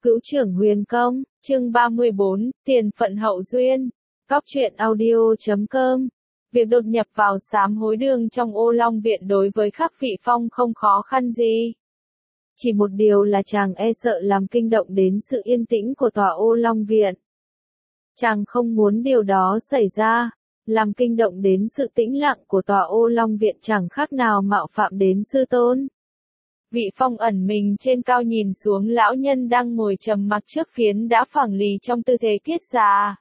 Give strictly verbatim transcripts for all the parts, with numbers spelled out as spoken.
Cữu trưởng huyền công, chương ba mươi bốn, tiền phận hậu duyên. Cóc truyện audio chấm com. Việc đột nhập vào sám hối đường trong Ô Long Viện đối với Khắc Vị Phong không khó khăn gì. Chỉ một điều là chàng e sợ làm kinh động đến sự yên tĩnh của tòa Ô Long Viện. Chàng không muốn điều đó xảy ra, làm kinh động đến sự tĩnh lặng của tòa Ô Long Viện chẳng khác nào mạo phạm đến sư tôn. Vị Phong ẩn mình trên cao nhìn xuống lão nhân đang ngồi trầm mặc trước phiến đá phẳng lì trong tư thế kiết già.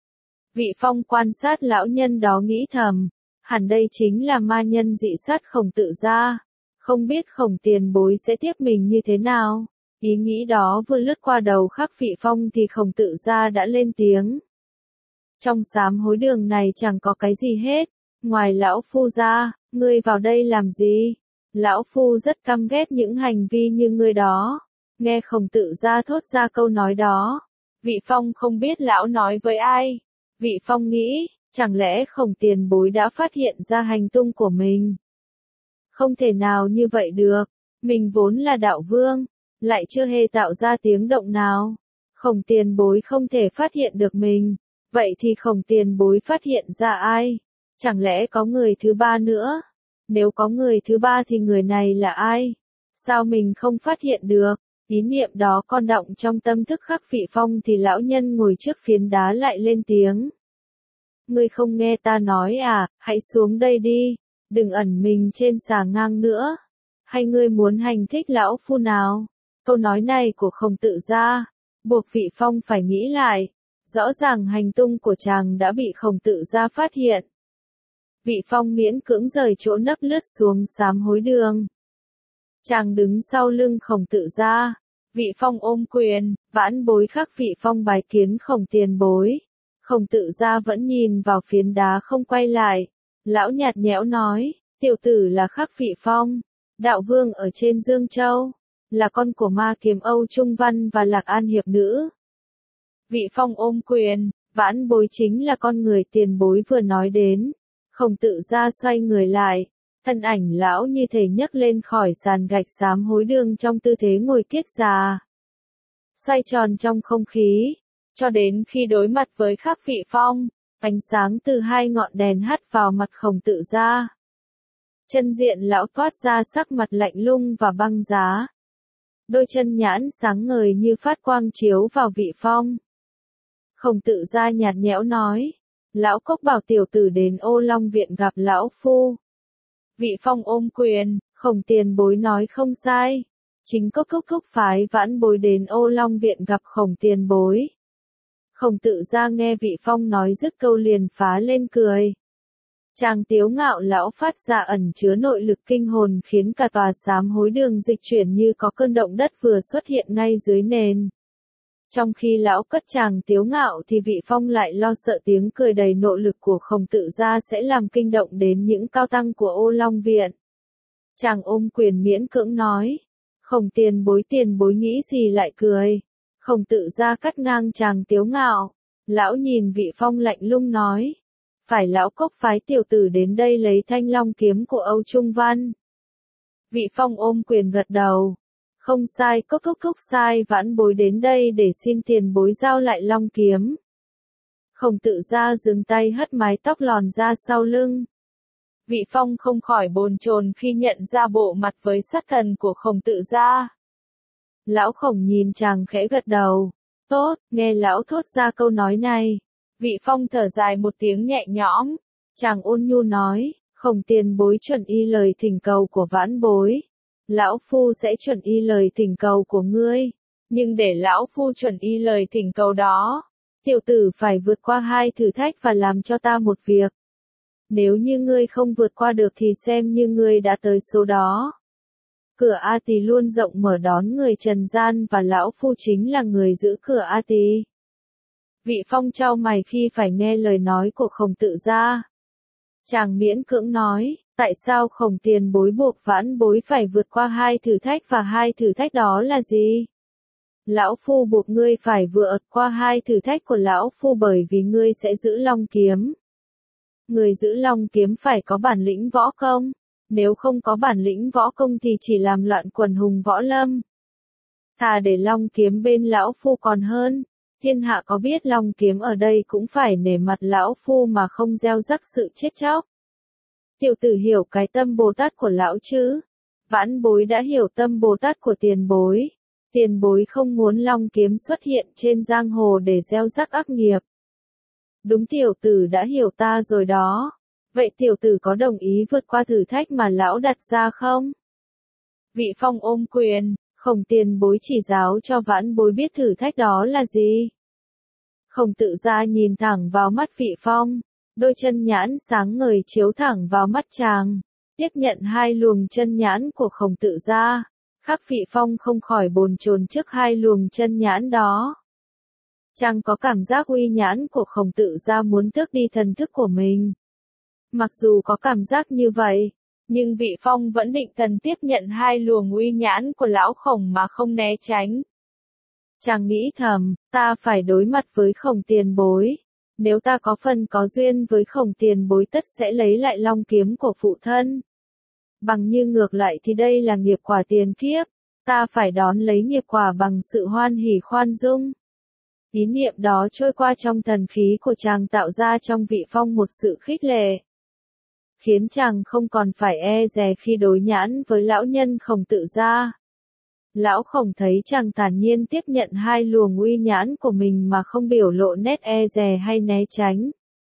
Vị Phong quan sát lão nhân đó nghĩ thầm, hẳn đây chính là ma nhân dị sát Khổng Tự Gia, không biết Khổng tiền bối sẽ tiếp mình như thế nào. Ý nghĩ đó vừa lướt qua đầu Khắc Vị Phong thì Khổng Tự Gia đã lên tiếng. Trong sám hối đường này chẳng có cái gì hết, ngoài lão phu ra, ngươi vào đây làm gì? Lão phu rất căm ghét những hành vi như ngươi đó. Nghe Khổng Tự Gia thốt ra câu nói đó, Vị Phong không biết lão nói với ai. Vị Phong nghĩ, chẳng lẽ Khổng tiền bối đã phát hiện ra hành tung của mình? Không thể nào như vậy được, mình vốn là đạo vương, lại chưa hề tạo ra tiếng động nào. Khổng tiền bối không thể phát hiện được mình, vậy thì Khổng tiền bối phát hiện ra ai? Chẳng lẽ có người thứ ba nữa? Nếu có người thứ ba thì người này là ai? Sao mình không phát hiện được? Ý niệm đó còn đọng trong tâm thức Khắc Vị Phong thì lão nhân ngồi trước phiến đá lại lên tiếng. Ngươi không nghe ta nói à, hãy xuống đây đi, đừng ẩn mình trên xà ngang nữa. Hay ngươi muốn hành thích lão phu nào? Câu nói này của Khổng Tự Gia buộc Vị Phong phải nghĩ lại. Rõ ràng hành tung của chàng đã bị Khổng Tự Gia phát hiện. Vị Phong miễn cưỡng rời chỗ nấp lướt xuống sám hối đường. Chàng đứng sau lưng Khổng Tự Gia. Vị Phong ôm quyền, vãn bối Khắc Vị Phong bái kiến Khổng tiền bối. Khổng Tự Gia vẫn nhìn vào phiến đá không quay lại. Lão nhạt nhẽo nói, tiểu tử là Khắc Vị Phong, đạo vương ở trên Dương Châu, là con của ma kiếm Âu Trung Văn và Lạc An Hiệp Nữ. Vị Phong ôm quyền, vãn bối chính là con người tiền bối vừa nói đến. Khổng Tự Gia xoay người lại, thân ảnh lão như thể nhấc lên khỏi sàn gạch sám hối đường trong tư thế ngồi kiết già. Xoay tròn trong không khí, cho đến khi đối mặt với Khắc Vị Phong, ánh sáng từ hai ngọn đèn hắt vào mặt Khổng Tự Gia. Chân diện lão toát ra sắc mặt lạnh lùng và băng giá. Đôi chân nhãn sáng ngời như phát quang chiếu vào Vị Phong. Khổng Tự Gia nhạt nhẽo nói, lão Cốc bảo tiểu tử đến Ô Long Viện gặp lão phu. Vị Phong ôm quyền, Khổng tiền bối nói không sai. Chính Cốc Cốc Cốc phái vãn bối đến Ô Long Viện gặp Khổng tiền bối. Khổng Tự Gia nghe Vị Phong nói dứt câu liền phá lên cười. Chàng tiếu ngạo lão phát ra ẩn chứa nội lực kinh hồn khiến cả tòa sám hối đường dịch chuyển như có cơn động đất vừa xuất hiện ngay dưới nền. Trong khi lão cất chàng tiếu ngạo thì Vị Phong lại lo sợ tiếng cười đầy nội lực của Khổng Tự Gia sẽ làm kinh động đến những cao tăng của Ô Long Viện. Chàng ôm quyền miễn cưỡng nói, Khổng tiền bối tiền bối nghĩ gì lại cười. Khổng Tự Gia cắt ngang chàng tiếu ngạo. Lão nhìn Vị Phong lạnh lùng nói, phải lão Cốc phái tiểu tử đến đây lấy thanh long kiếm của Âu Trung Văn. Vị Phong ôm quyền gật đầu. Không sai, Cốc Cốc Cốc sai, vãn bối đến đây để xin tiền bối giao lại long kiếm. Khổng Tự Gia dừng tay hất mái tóc lòn ra sau lưng. Vị Phong không khỏi bồn chồn khi nhận ra bộ mặt với sát thần của Khổng Tự Gia. Lão Khổng nhìn chàng khẽ gật đầu. Tốt, nghe lão thốt ra câu nói này. Vị Phong thở dài một tiếng nhẹ nhõm. Chàng ôn nhu nói, Khổng tiền bối chuẩn y lời thỉnh cầu của vãn bối. Lão phu sẽ chuẩn y lời thỉnh cầu của ngươi. Nhưng để lão phu chuẩn y lời thỉnh cầu đó, tiểu tử phải vượt qua hai thử thách và làm cho ta một việc. Nếu như ngươi không vượt qua được thì xem như ngươi đã tới số đó. Cửa A Tỳ luôn rộng mở đón người trần gian và lão phu chính là người giữ cửa A Tỳ. Vị Phong chau mày khi phải nghe lời nói của Khổng Tự Gia. Chàng miễn cưỡng nói, tại sao Khổng tiền bối buộc vãn bối phải vượt qua hai thử thách và hai thử thách đó là gì? Lão phu buộc ngươi phải vượt qua hai thử thách của lão phu bởi vì ngươi sẽ giữ long kiếm. Người giữ long kiếm phải có bản lĩnh võ công. Nếu không có bản lĩnh võ công thì chỉ làm loạn quần hùng võ lâm. Thà để long kiếm bên lão phu còn hơn. Thiên hạ có biết long kiếm ở đây cũng phải nể mặt lão phu mà không gieo rắc sự chết chóc. Tiểu tử hiểu cái tâm Bồ Tát của lão chứ? Vãn bối đã hiểu tâm Bồ Tát của tiền bối. Tiền bối không muốn long kiếm xuất hiện trên giang hồ để gieo rắc ác nghiệp. Đúng, tiểu tử đã hiểu ta rồi đó. Vậy tiểu tử có đồng ý vượt qua thử thách mà lão đặt ra không? Vị Phong ôm quyền, Khổng tiền bối chỉ giáo cho vãn bối biết thử thách đó là gì. Khổng Tự Gia nhìn thẳng vào mắt Vị Phong, đôi chân nhãn sáng ngời chiếu thẳng vào mắt chàng, tiếp nhận hai luồng chân nhãn của Khổng Tự Gia. Khắc Vị Phong không khỏi bồn chồn trước hai luồng chân nhãn đó. Chàng có cảm giác uy nhãn của Khổng Tự Gia muốn tước đi thần thức của mình. Mặc dù có cảm giác như vậy, nhưng Vị Phong vẫn định thần tiếp nhận hai luồng uy nhãn của lão Khổng mà không né tránh. Chàng nghĩ thầm, ta phải đối mặt với Khổng tiền bối. Nếu ta có phần có duyên với Khổng tiền bối tất sẽ lấy lại long kiếm của phụ thân. Bằng như ngược lại thì đây là nghiệp quả tiền kiếp, ta phải đón lấy nghiệp quả bằng sự hoan hỉ khoan dung. Ý niệm đó trôi qua trong thần khí của chàng tạo ra trong Vị Phong một sự khích lệ, khiến chàng không còn phải e dè khi đối nhãn với lão nhân Khổng Tự Gia. Lão Khổng thấy chàng thản nhiên tiếp nhận hai luồng uy nhãn của mình mà không biểu lộ nét e dè hay né tránh.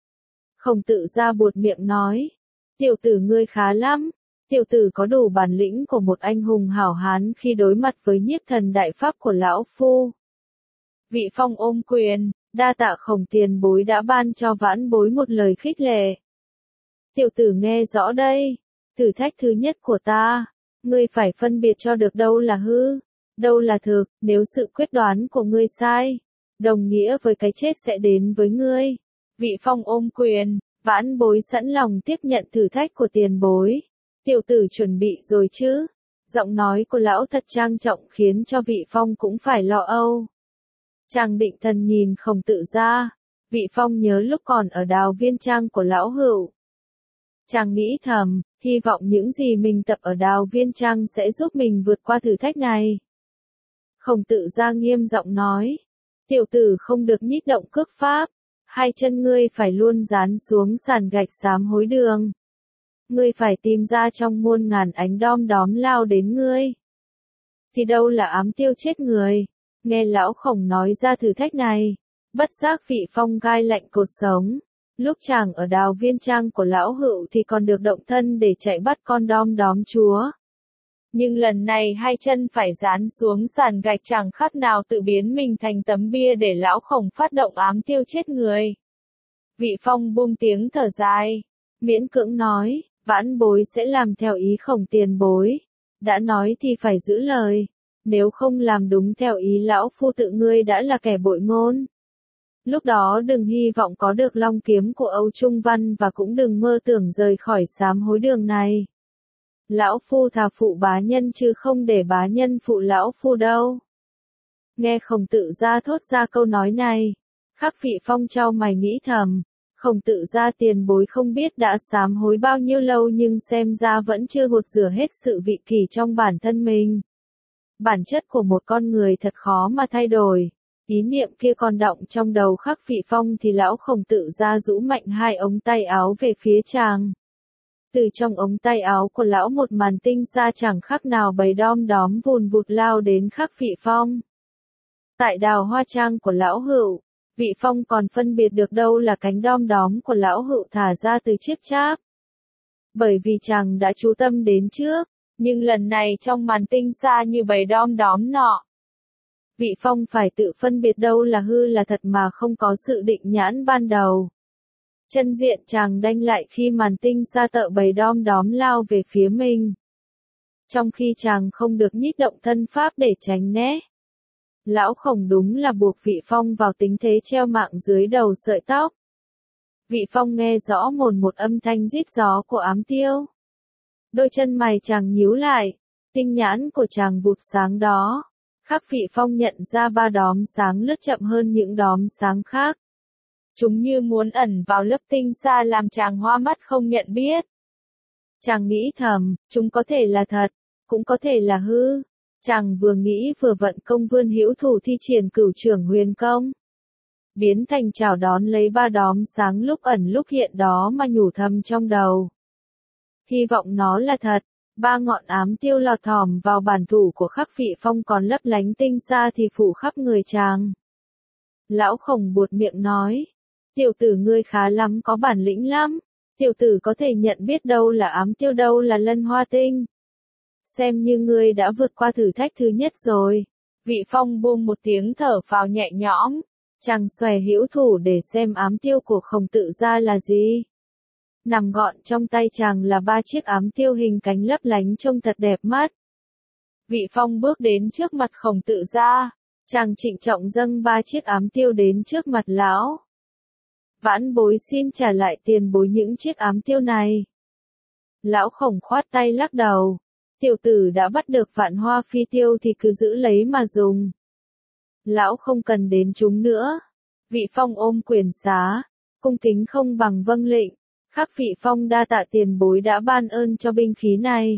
Khổng Tự Gia buột miệng nói, tiểu tử ngươi khá lắm, tiểu tử có đủ bản lĩnh của một anh hùng hảo hán khi đối mặt với nhiếp thần đại pháp của lão phu. Vị Phong ôm quyền, đa tạ Khổng tiền bối đã ban cho vãn bối một lời khích lệ. Tiểu tử nghe rõ đây, thử thách thứ nhất của ta, ngươi phải phân biệt cho được đâu là hư, đâu là thực. Nếu sự quyết đoán của ngươi sai, đồng nghĩa với cái chết sẽ đến với ngươi. Vị Phong ôm quyền, vãn bối sẵn lòng tiếp nhận thử thách của tiền bối. Tiểu tử chuẩn bị rồi chứ? Giọng nói của lão thật trang trọng khiến cho Vị Phong cũng phải lo âu. Chàng định thần nhìn Khổng Tự Gia. Vị Phong nhớ lúc còn ở Đào Viên Trang của lão hữu. Chàng nghĩ thầm, hy vọng những gì mình tập ở Đào Viên Trang sẽ giúp mình vượt qua thử thách này. Khổng Tự Gia nghiêm giọng nói, tiểu tử không được nhích động cước pháp, hai chân ngươi phải luôn dán xuống sàn gạch xám hối đường. Ngươi phải tìm ra trong muôn ngàn ánh đom đóm lao đến ngươi. Thì đâu là ám tiêu chết người. Nghe lão Khổng nói ra thử thách này, bất giác Vị Phong gai lạnh cột sống. Lúc chàng ở Đào Viên Trang của lão hữu thì còn được động thân để chạy bắt con đom đóm chúa. Nhưng lần này hai chân phải dán xuống sàn gạch chẳng khác nào tự biến mình thành tấm bia để lão Khổng phát động ám tiêu chết người. Vị Phong buông tiếng thở dài, miễn cưỡng nói, vãn bối sẽ làm theo ý Khổng tiền bối. Đã nói thì phải giữ lời, nếu không làm đúng theo ý lão phu tự ngươi đã là kẻ bội ngôn. Lúc đó đừng hy vọng có được long kiếm của Âu Trung Văn và cũng đừng mơ tưởng rời khỏi sám hối đường này. Lão phu thà phụ bá nhân chứ không để bá nhân phụ lão phu đâu. Nghe Khổng Tự Gia thốt ra câu nói này, Khắc Vị Phong chau mày nghĩ thầm, Khổng Tự Gia tiền bối không biết đã sám hối bao nhiêu lâu nhưng xem ra vẫn chưa gột rửa hết sự vị kỷ trong bản thân mình. Bản chất của một con người thật khó mà thay đổi. Ý niệm kia còn đọng trong đầu Khắc Vị Phong thì lão Khổng Tự Gia rũ mạnh hai ống tay áo về phía chàng. Từ trong ống tay áo của lão một màn tinh xa chẳng khác nào bầy đom đóm vùn vụt lao đến Khắc Vị Phong. Tại Đào Hoa Trang của lão hữu, Vị Phong còn phân biệt được đâu là cánh đom đóm của lão hữu thả ra từ chiếc cháp. Bởi vì chàng đã chú tâm đến trước, nhưng lần này trong màn tinh xa như bầy đom đóm nọ. Vị Phong phải tự phân biệt đâu là hư là thật mà không có sự định nhãn ban đầu. Chân diện chàng đanh lại khi màn tinh xa tợ bầy đom đóm lao về phía mình. Trong khi chàng không được nhích động thân pháp để tránh né. Lão Khổng đúng là buộc Vị Phong vào tình thế treo mạng dưới đầu sợi tóc. Vị Phong nghe rõ mồn một âm thanh rít gió của ám tiêu. Đôi chân mày chàng nhíu lại, tinh nhãn của chàng vụt sáng đó. Khắc Vị Phong nhận ra ba đóm sáng lướt chậm hơn những đóm sáng khác. Chúng như muốn ẩn vào lớp tinh xa làm chàng hoa mắt không nhận biết. Chàng nghĩ thầm, chúng có thể là thật, cũng có thể là hư. Chàng vừa nghĩ vừa vận công vươn hữu thủ thi triển cửu trưởng huyền công. Biến thành chào đón lấy ba đóm sáng lúc ẩn lúc hiện đó mà nhủ thầm trong đầu. Hy vọng nó là thật, ba ngọn ám tiêu lọt thỏm vào bản thủ của Khắc Vị Phong còn lấp lánh tinh xa thì phủ khắp người chàng. Lão Khổng buột miệng nói, tiểu tử ngươi khá lắm, có bản lĩnh lắm, tiểu tử có thể nhận biết đâu là ám tiêu đâu là lân hoa tinh. Xem như ngươi đã vượt qua thử thách thứ nhất rồi. Vị Phong buông một tiếng thở phào nhẹ nhõm, chàng xòe hữu thủ để xem ám tiêu của Khổng Tự Gia là gì. Nằm gọn trong tay chàng là ba chiếc ám tiêu hình cánh lấp lánh trông thật đẹp mắt. Vị Phong bước đến trước mặt Khổng Tự Gia, chàng trịnh trọng dâng ba chiếc ám tiêu đến trước mặt lão. Vãn bối xin trả lại tiền bối những chiếc ám tiêu này. Lão Khổng khoát tay lắc đầu, tiểu tử đã bắt được Vạn Hoa Phi Tiêu thì cứ giữ lấy mà dùng. Lão không cần đến chúng nữa. Vị Phong ôm quyền xá, cung kính không bằng vâng lệnh. Khắc Vị Phong đa tạ tiền bối đã ban ơn cho binh khí này.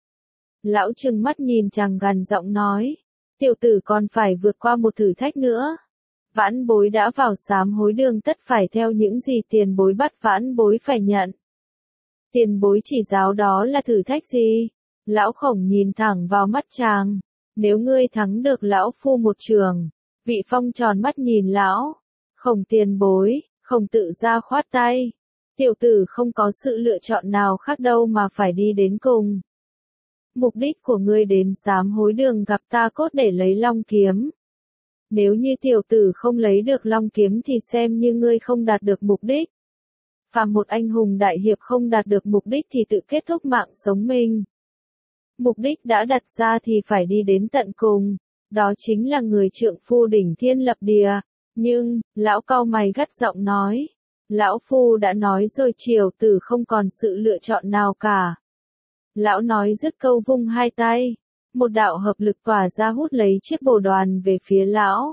Lão trừng mắt nhìn chàng gằn giọng nói, tiểu tử còn phải vượt qua một thử thách nữa. Vãn bối đã vào sám hối đường tất phải theo những gì tiền bối bắt vãn bối phải nhận. Tiền bối chỉ giáo đó là thử thách gì? Lão Khổng nhìn thẳng vào mắt chàng. Nếu ngươi thắng được lão phu một trường. Vị Phong tròn mắt nhìn lão. Khổng tiền bối, Khổng Tự Gia khoát tay. Tiểu tử không có sự lựa chọn nào khác đâu mà phải đi đến cùng. Mục đích của ngươi đến sám hối đường gặp ta cốt để lấy long kiếm. Nếu như tiểu tử không lấy được long kiếm thì xem như ngươi không đạt được mục đích. Phàm một anh hùng đại hiệp không đạt được mục đích thì tự kết thúc mạng sống mình. Mục đích đã đặt ra thì phải đi đến tận cùng. Đó chính là người trượng phu đỉnh thiên lập địa. Nhưng, lão cau mày gắt giọng nói. Lão phu đã nói rồi triều tử không còn sự lựa chọn nào cả. Lão nói dứt câu vung hai tay. Một đạo hợp lực tỏa ra hút lấy chiếc bồ đoàn về phía lão.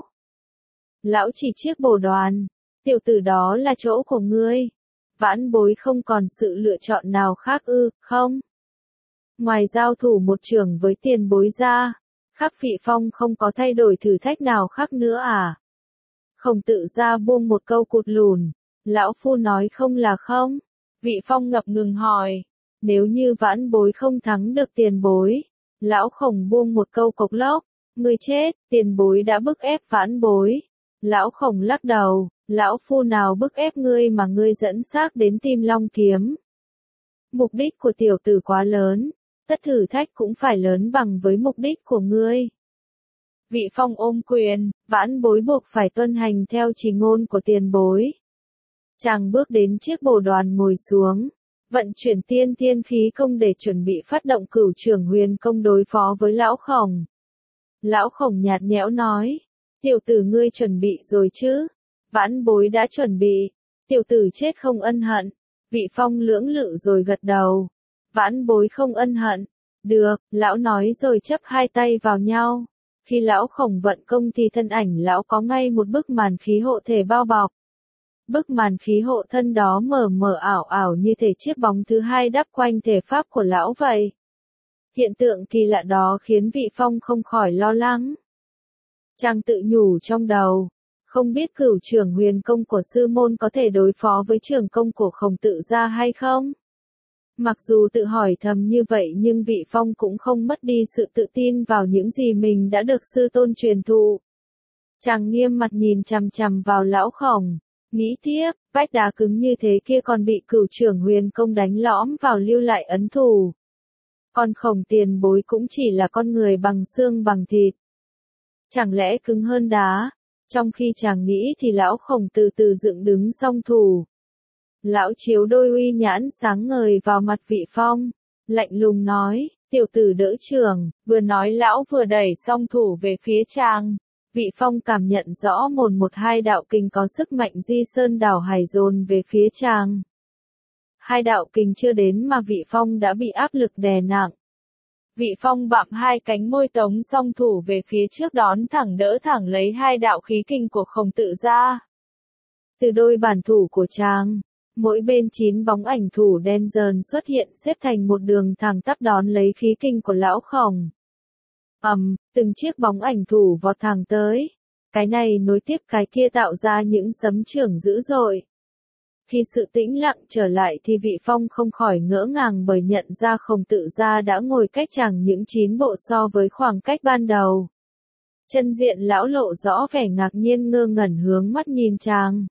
Lão chỉ chiếc bồ đoàn. Tiểu tử đó là chỗ của ngươi. Vãn bối không còn sự lựa chọn nào khác ư, không? Ngoài giao thủ một trường với tiền bối ra, Khắc Vị Phong không có thay đổi thử thách nào khác nữa à? Khổng Tự Gia buông một câu cụt lùn. Lão phu nói không là không. Vị Phong ngập ngừng hỏi. Nếu như vãn bối không thắng được tiền bối. Lão Khổng buông một câu cộc lốc. Ngươi chết, tiền bối đã bức ép vãn bối. Lão Khổng lắc đầu. Lão phu nào bức ép ngươi mà ngươi dẫn xác đến tìm long kiếm. Mục đích của tiểu tử quá lớn. Tất thử thách cũng phải lớn bằng với mục đích của ngươi. Vị Phong ôm quyền, vãn bối buộc phải tuân hành theo chỉ ngôn của tiền bối. Chàng bước đến chiếc bồ đoàn ngồi xuống, vận chuyển tiên thiên khí công để chuẩn bị phát động cửu trưởng huyền công đối phó với lão Khổng. Lão Khổng nhạt nhẽo nói, tiểu tử ngươi chuẩn bị rồi chứ? Vãn bối đã chuẩn bị, tiểu tử chết không ân hận. Vị Phong lưỡng lự rồi gật đầu. Vãn bối không ân hận. Được, lão nói rồi chấp hai tay vào nhau. Khi lão Khổng vận công thì thân ảnh lão có ngay một bức màn khí hộ thể bao bọc. Bức màn khí hộ thân đó mờ mờ ảo ảo như thể chiếc bóng thứ hai đắp quanh thể pháp của lão vậy. Hiện tượng kỳ lạ đó khiến Vị Phong không khỏi lo lắng. Chàng tự nhủ trong đầu. Không biết cửu trưởng huyền công của sư môn có thể đối phó với trưởng công của Khổng Tự Gia hay không? Mặc dù tự hỏi thầm như vậy nhưng Vị Phong cũng không mất đi sự tự tin vào những gì mình đã được sư tôn truyền thụ. Chàng nghiêm mặt nhìn chằm chằm vào lão Khổng, nghĩ tiếp, vách đá cứng như thế kia còn bị cửu trưởng huyền công đánh lõm vào lưu lại ấn thủ. Còn Khổng tiền bối cũng chỉ là con người bằng xương bằng thịt. Chẳng lẽ cứng hơn đá? Trong khi chàng nghĩ thì lão Khổng từ từ dựng đứng song thủ. Lão chiếu đôi uy nhãn sáng ngời vào mặt Vị Phong, lạnh lùng nói, tiểu tử đỡ trường, vừa nói lão vừa đẩy song thủ về phía chàng. Vị Phong cảm nhận rõ một một hai đạo kình có sức mạnh di sơn đảo hải dồn về phía chàng. Hai đạo kình chưa đến mà Vị Phong đã bị áp lực đè nặng. Vị Phong bặm hai cánh môi tống song thủ về phía trước đón thẳng đỡ thẳng lấy hai đạo khí kình của Khổng Tự Gia. Từ đôi bản thủ của chàng, mỗi bên chín bóng ảnh thủ đen dờn xuất hiện xếp thành một đường thẳng tắp đón lấy khí kình của lão Khổng. ầm, từng chiếc bóng ảnh thủ vọt thẳng tới. Cái này nối tiếp cái kia tạo ra những sấm chưởng dữ dội. Khi sự tĩnh lặng trở lại thì Vị Phong không khỏi ngỡ ngàng bởi nhận ra Khổng Tự Gia đã ngồi cách chàng những chín bộ so với khoảng cách ban đầu. Chân diện lão lộ rõ vẻ ngạc nhiên ngơ ngẩn hướng mắt nhìn chàng.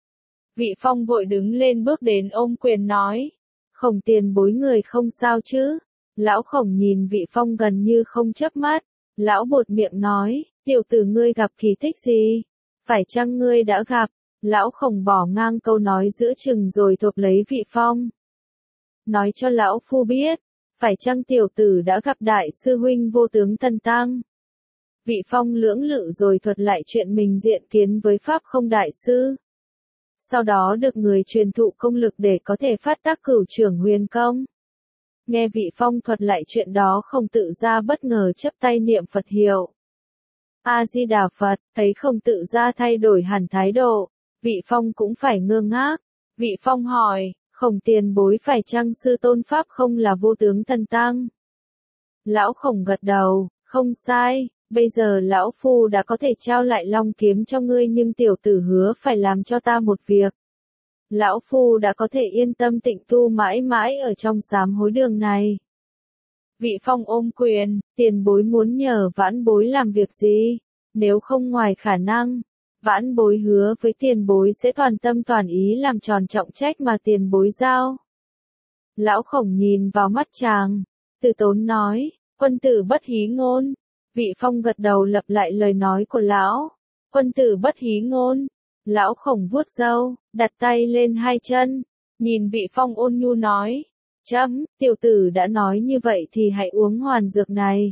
Vị Phong vội đứng lên bước đến ôm quyền nói. Khổng tiền bối người không sao chứ? Lão Khổng nhìn Vị Phong gần như không chớp mắt. Lão bột miệng nói, tiểu tử ngươi gặp kỳ tích gì? Phải chăng ngươi đã gặp? Lão Khổng bỏ ngang câu nói giữa chừng rồi thộp lấy Vị Phong. Nói cho lão phu biết, phải chăng tiểu tử đã gặp đại sư huynh Vô Tướng Tần Tăng? Vị Phong lưỡng lự rồi thuật lại chuyện mình diện kiến với Pháp Không đại sư. Sau đó được người truyền thụ công lực để có thể phát tác cửu trưởng huyền công. Nghe Vị Phong thuật lại chuyện đó Khổng Tự Gia bất ngờ chắp tay niệm Phật hiệu. A-di-đà Phật, thấy Khổng Tự Gia thay đổi hẳn thái độ, Vị Phong cũng phải ngơ ngác. Vị Phong hỏi, Khổng tiền bối phải chăng sư tôn Pháp Không là Vô Tướng Tần Tăng? Lão Khổng gật đầu, không sai, bây giờ lão phu đã có thể trao lại long kiếm cho ngươi nhưng tiểu tử hứa phải làm cho ta một việc. Lão phu đã có thể yên tâm tịnh tu mãi mãi ở trong sám hối đường này. Vị Phong ôm quyền, tiền bối muốn nhờ vãn bối làm việc gì? Nếu không ngoài khả năng, vãn bối hứa với tiền bối sẽ toàn tâm toàn ý làm tròn trọng trách mà tiền bối giao. Lão Khổng nhìn vào mắt chàng, từ tốn nói, quân tử bất hí ngôn. Vị Phong gật đầu lặp lại lời nói của lão, quân tử bất hí ngôn. Lão Khổng vuốt râu, đặt tay lên hai chân, nhìn Vị Phong ôn nhu nói, chấm, tiểu tử đã nói như vậy thì hãy uống hoàn dược này.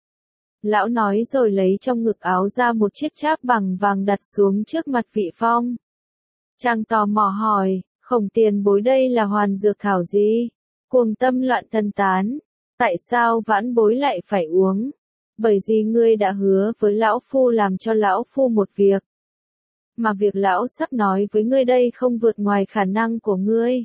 Lão nói rồi lấy trong ngực áo ra một chiếc cháp bằng vàng đặt xuống trước mặt Vị Phong. Chàng tò mò hỏi, Khổng tiền bối đây là hoàn dược thảo gì? Cuồng tâm loạn thần tán. Tại sao vãn bối lại phải uống? Bởi vì ngươi đã hứa với lão phu làm cho lão phu một việc. Mà việc lão sắp nói với ngươi đây không vượt ngoài khả năng của ngươi.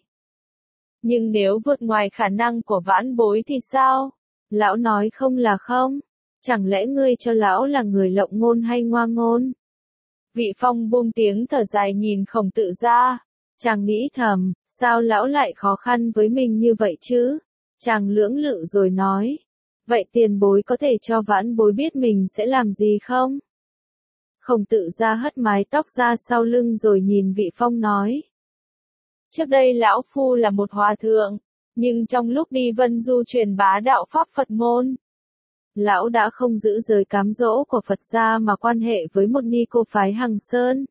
Nhưng nếu vượt ngoài khả năng của vãn bối thì sao? Lão nói không là không. Chẳng lẽ ngươi cho lão là người lộng ngôn hay ngoa ngôn? Vị Phong buông tiếng thở dài nhìn Khổng Tự Gia. Chàng nghĩ thầm, sao lão lại khó khăn với mình như vậy chứ? Chàng lưỡng lự rồi nói. Vậy tiền bối có thể cho vãn bối biết mình sẽ làm gì không? Khổng Tự Gia hất mái tóc ra sau lưng rồi nhìn Vị Phong nói. Trước đây lão phu là một hòa thượng, nhưng trong lúc đi vân du truyền bá đạo pháp Phật môn, lão đã không giữ giới cám dỗ của Phật gia mà quan hệ với một ni cô phái Hằng Sơn.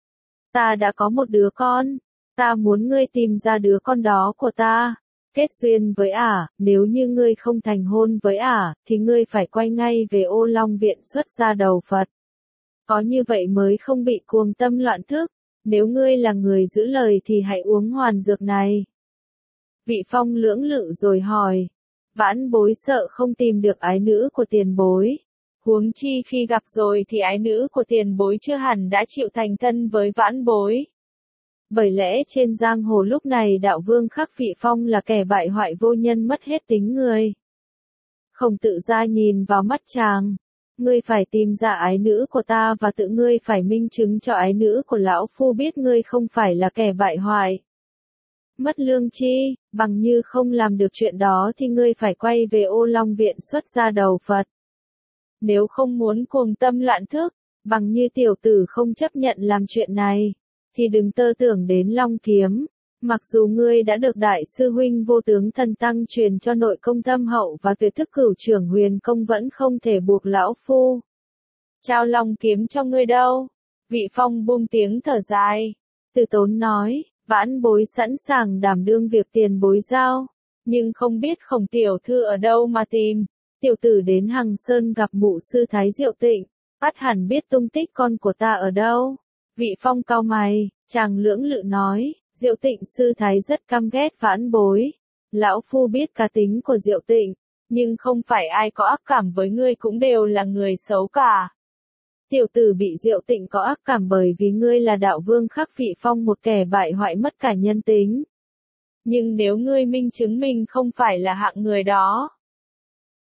Ta đã có một đứa con, ta muốn ngươi tìm ra đứa con đó của ta, kết duyên với ả, à, nếu như ngươi không thành hôn với ả, à, thì ngươi phải quay ngay về Ô Long Viện xuất gia đầu Phật. Có như vậy mới không bị cuồng tâm loạn thức, nếu ngươi là người giữ lời thì hãy uống hoàn dược này. Vị Phong lưỡng lự rồi hỏi, vãn bối sợ không tìm được ái nữ của tiền bối. Huống chi khi gặp rồi thì ái nữ của tiền bối chưa hẳn đã chịu thành thân với vãn bối. Bởi lẽ trên giang hồ lúc này đạo vương khắc Vị Phong là kẻ bại hoại vô nhân mất hết tính người. Khổng Tự Gia nhìn vào mắt chàng. Ngươi phải tìm ra ái nữ của ta và tự ngươi phải minh chứng cho ái nữ của lão phu biết ngươi không phải là kẻ bại hoại. Mất lương chi, bằng như không làm được chuyện đó thì ngươi phải quay về Ô Long Viện xuất gia đầu Phật. Nếu không muốn cuồng tâm loạn thức, bằng như tiểu tử không chấp nhận làm chuyện này, thì đừng tơ tưởng đến long kiếm. Mặc dù ngươi đã được đại sư huynh Vô Tướng Thần Tăng truyền cho nội công thâm hậu và tuyệt thức cửu trưởng huyền công vẫn không thể buộc lão phu trao long kiếm cho ngươi đâu. Vị Phong buông tiếng thở dài, từ tốn nói, vãn bối sẵn sàng đảm đương việc tiền bối giao, nhưng không biết Khổng tiểu thư ở đâu mà tìm. Tiểu tử đến Hằng Sơn gặp mụ sư Thái Diệu Tịnh, ắt hẳn biết tung tích con của ta ở đâu. Vị Phong cau mày, chàng lưỡng lự nói, Diệu Tịnh sư Thái rất căm ghét vãn bối. Lão phu biết cá tính của Diệu Tịnh, nhưng không phải ai có ác cảm với ngươi cũng đều là người xấu cả. Tiểu tử bị Diệu Tịnh có ác cảm bởi vì ngươi là đạo vương khắc Vị Phong một kẻ bại hoại mất cả nhân tính. Nhưng nếu ngươi minh chứng mình không phải là hạng người đó,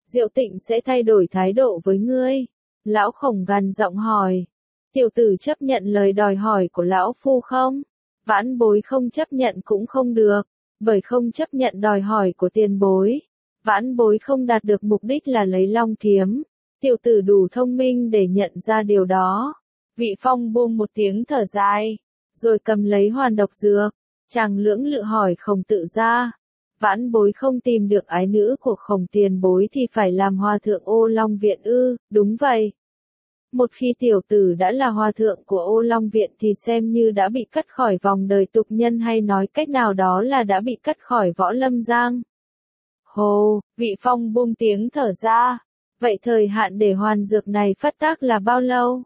Diệu Tịnh sẽ thay đổi thái độ với ngươi. Lão Khổng gằn giọng hỏi. Tiểu tử chấp nhận lời đòi hỏi của lão phu không? Vãn bối không chấp nhận cũng không được, bởi không chấp nhận đòi hỏi của tiền bối. Vãn bối không đạt được mục đích là lấy long kiếm. Tiểu tử đủ thông minh để nhận ra điều đó. Vị Phong buông một tiếng thở dài, rồi cầm lấy hoàn độc dược. Chàng lưỡng lự hỏi Khổng Tự Gia. Vãn bối không tìm được ái nữ của Khổng tiền bối thì phải làm hòa thượng Ô Long Viện ư? Đúng vậy. Một khi tiểu tử đã là hòa thượng của Ô Long Viện thì xem như đã bị cắt khỏi vòng đời tục nhân, hay nói cách nào đó là đã bị cắt khỏi võ lâm giang. Hồ, Vị Phong buông tiếng thở ra. Vậy thời hạn để hoàn dược này phát tác là bao lâu?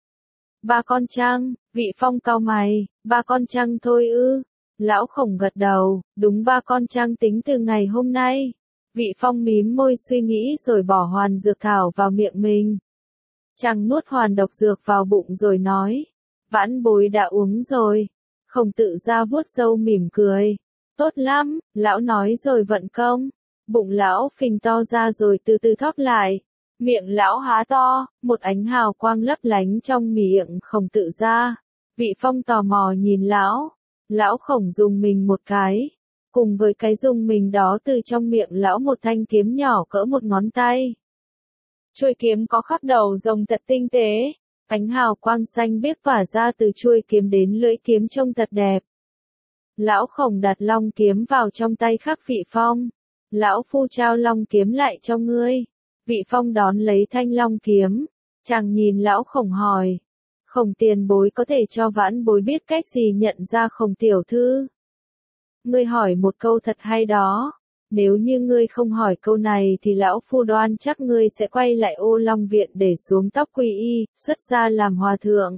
Ba con trăng. Vị Phong cau mày. Ba con trăng thôi ư? Lão Khổng gật đầu. Đúng, ba con trăng tính từ ngày hôm nay. Vị Phong mím môi suy nghĩ rồi bỏ hoàn dược thảo vào miệng mình. Chàng nuốt hoàn độc dược vào bụng rồi nói. Vãn bối đã uống rồi. Khổng Tự Gia vuốt râu mỉm cười. Tốt lắm, lão nói rồi vận công. Bụng lão phình to ra rồi từ từ thóp lại. Miệng lão há to, một ánh hào quang lấp lánh trong miệng Khổng Tự Gia. Vị Phong tò mò nhìn lão. Lão Khổng dùng mình một cái. Cùng với cái dùng mình đó, từ trong miệng lão một thanh kiếm nhỏ cỡ một ngón tay. Chuôi kiếm có khắc đầu rồng thật tinh tế. Ánh hào quang xanh biếc tỏa ra từ chuôi kiếm đến lưỡi kiếm trông thật đẹp. Lão Khổng đặt long kiếm vào trong tay khắc Vị Phong. Lão phu trao long kiếm lại cho ngươi. Vị Phong đón lấy thanh long kiếm. Chàng nhìn lão Khổng hỏi. Khổng tiền bối có thể cho vãn bối biết cách gì nhận ra Khổng tiểu thư? Ngươi hỏi một câu thật hay đó. Nếu như ngươi không hỏi câu này thì lão phu đoan chắc ngươi sẽ quay lại Ô Long Viện để xuống tóc quy y, xuất gia làm hòa thượng.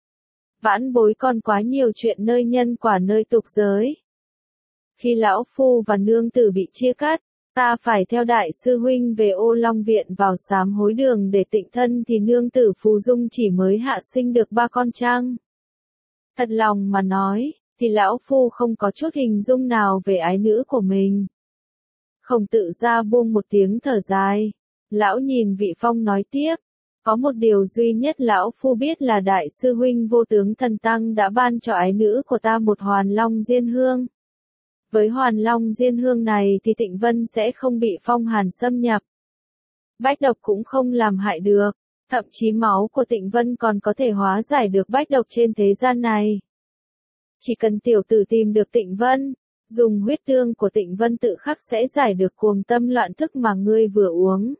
Vãn bối còn quá nhiều chuyện nơi nhân quả nơi tục giới. Khi lão phu và nương tử bị chia cắt, ta phải theo đại sư huynh về Ô Long Viện vào sám hối đường để tịnh thân, thì nương tử Phù Dung chỉ mới hạ sinh được ba con trăng. Thật lòng mà nói, thì lão phu không có chút hình dung nào về ái nữ của mình. Khổng Tự Gia buông một tiếng thở dài. Lão nhìn Vị Phong nói tiếp. Có một điều duy nhất lão phu biết là đại sư huynh Vô Tướng Thần Tăng đã ban cho ái nữ của ta một hoàn long diên hương. Với hoàn long diên hương này thì Tịnh Vân sẽ không bị phong hàn xâm nhập. Bách độc cũng không làm hại được. Thậm chí máu của Tịnh Vân còn có thể hóa giải được bách độc trên thế gian này. Chỉ cần tiểu tử tìm được Tịnh Vân, dùng huyết tương của Tịnh Vân tự khắc sẽ giải được cuồng tâm loạn thức mà ngươi vừa uống.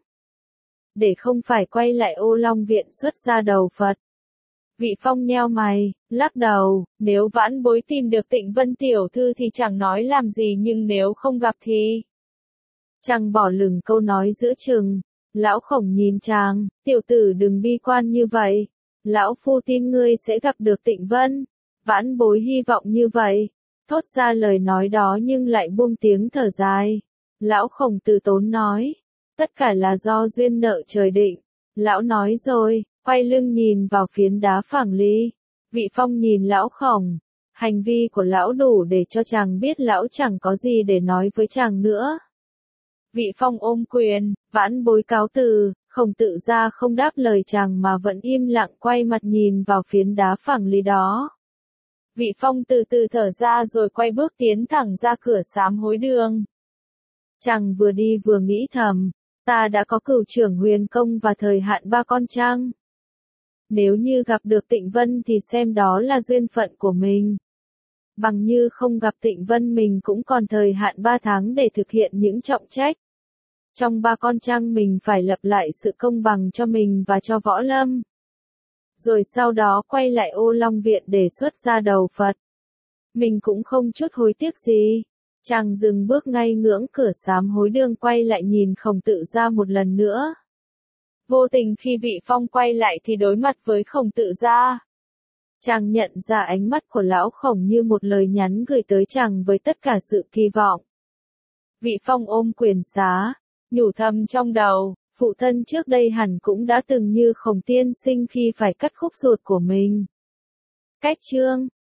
Để không phải quay lại Ô Long Viện xuất gia đầu Phật. Vị Phong nheo mày, lắc đầu. Nếu vãn bối tìm được Tịnh Vân tiểu thư thì chẳng nói làm gì, nhưng nếu không gặp thì... Chàng bỏ lửng câu nói giữa chừng. Lão Khổng nhìn chàng. Tiểu tử đừng bi quan như vậy. Lão phu tin ngươi sẽ gặp được Tịnh Vân. Vãn bối hy vọng như vậy. Thốt ra lời nói đó nhưng lại buông tiếng thở dài. Lão Khổng từ tốn nói. Tất cả là do duyên nợ trời định. Lão nói rồi, quay lưng nhìn vào phiến đá phẳng ly. Vị Phong nhìn lão Khổng. Hành vi của lão đủ để cho chàng biết lão chẳng có gì để nói với chàng nữa. Vị Phong ôm quyền, vãn bối cáo từ. Khổng Tự Gia không đáp lời chàng mà vẫn im lặng quay mặt nhìn vào phiến đá phẳng ly đó. Vị Phong từ từ thở ra rồi quay bước tiến thẳng ra cửa sám hối đường. Chàng vừa đi vừa nghĩ thầm, ta đã có cửu trưởng huyền công và thời hạn ba con trăng. Nếu như gặp được Tịnh Vân thì xem đó là duyên phận của mình. Bằng như không gặp Tịnh Vân mình cũng còn thời hạn ba tháng để thực hiện những trọng trách. Trong ba con trăng mình phải lập lại sự công bằng cho mình và cho võ lâm. Rồi sau đó quay lại Ô Long Viện để xuất gia đầu Phật. Mình cũng không chút hối tiếc gì. Chàng dừng bước ngay ngưỡng cửa sám hối đường, quay lại nhìn Khổng Tự Gia một lần nữa. Vô tình khi Vị Phong quay lại thì đối mặt với Khổng Tự Gia. Chàng nhận ra ánh mắt của lão Khổng như một lời nhắn gửi tới chàng với tất cả sự kỳ vọng. Vị Phong ôm quyền xá, nhủ thầm trong đầu. Phụ thân trước đây hẳn cũng đã từng như Khổng tiên sinh khi phải cắt khúc ruột của mình. Cách chương